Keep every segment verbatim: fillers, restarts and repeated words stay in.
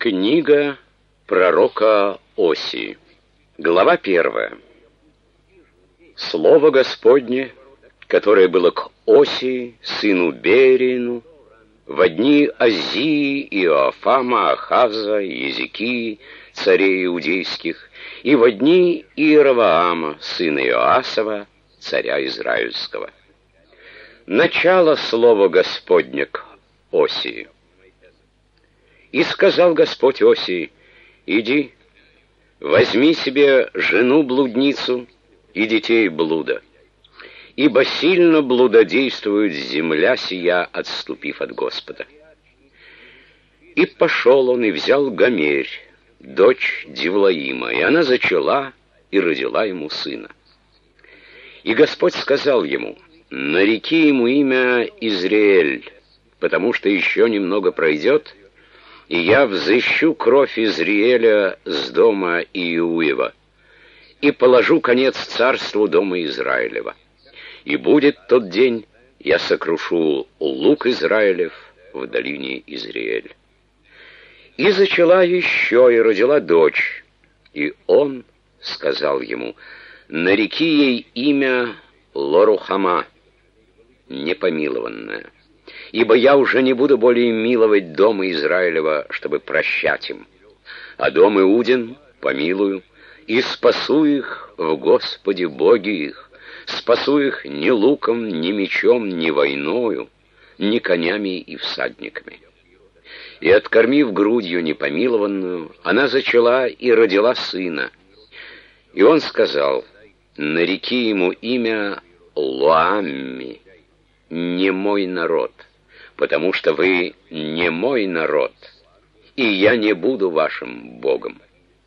Книга пророка Осии. Глава первая. Слово Господне, которое было к Осии, сыну Берину, во дни Озии, Иоафама, Ахаза, Езекии, царей иудейских, и во дни Иеровоама, сына Иоасова, царя израильского. Начало слова Господня к Осии. И сказал Господь Осии: иди, возьми себе жену-блудницу и детей блуда, ибо сильно блудодействует земля сия, отступив от Господа. И пошел он и взял Гомерь, дочь Дивлаима, и она зачала и родила ему сына. И Господь сказал ему: нареки ему имя Изриэль, потому что еще немного пройдет, и я взыщу кровь Изриэля с дома Иуева, и положу конец царству дома Израилева. И будет тот день, я сокрушу лук Израилев в долине Изриэль. И зачала еще и родила дочь, и он сказал ему: нареки ей имя Лорухама, непомилованная, ибо я уже не буду более миловать дома Израилева, чтобы прощать им, а дом Иудин помилую, и спасу их в Господе Боге их, спасу их ни луком, ни мечом, ни войною, ни конями и всадниками. И, откормив грудью непомилованную, она зачала и родила сына. И он сказал: нареки ему имя Лоамми, не мой народ, потому что вы не мой народ, и я не буду вашим Богом.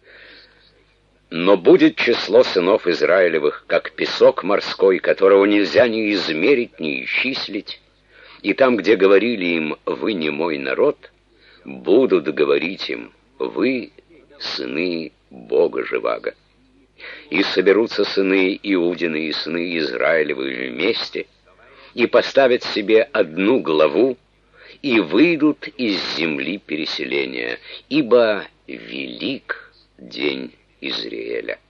Но будет число сынов Израилевых, как песок морской, которого нельзя ни измерить, ни исчислить, и там, где говорили им: вы не мой народ, будут говорить им: вы сыны Бога живаго. И соберутся сыны Иудины и сыны Израилевы вместе, и поставят себе одну главу, и выйдут из земли переселения, ибо велик день Изриэля.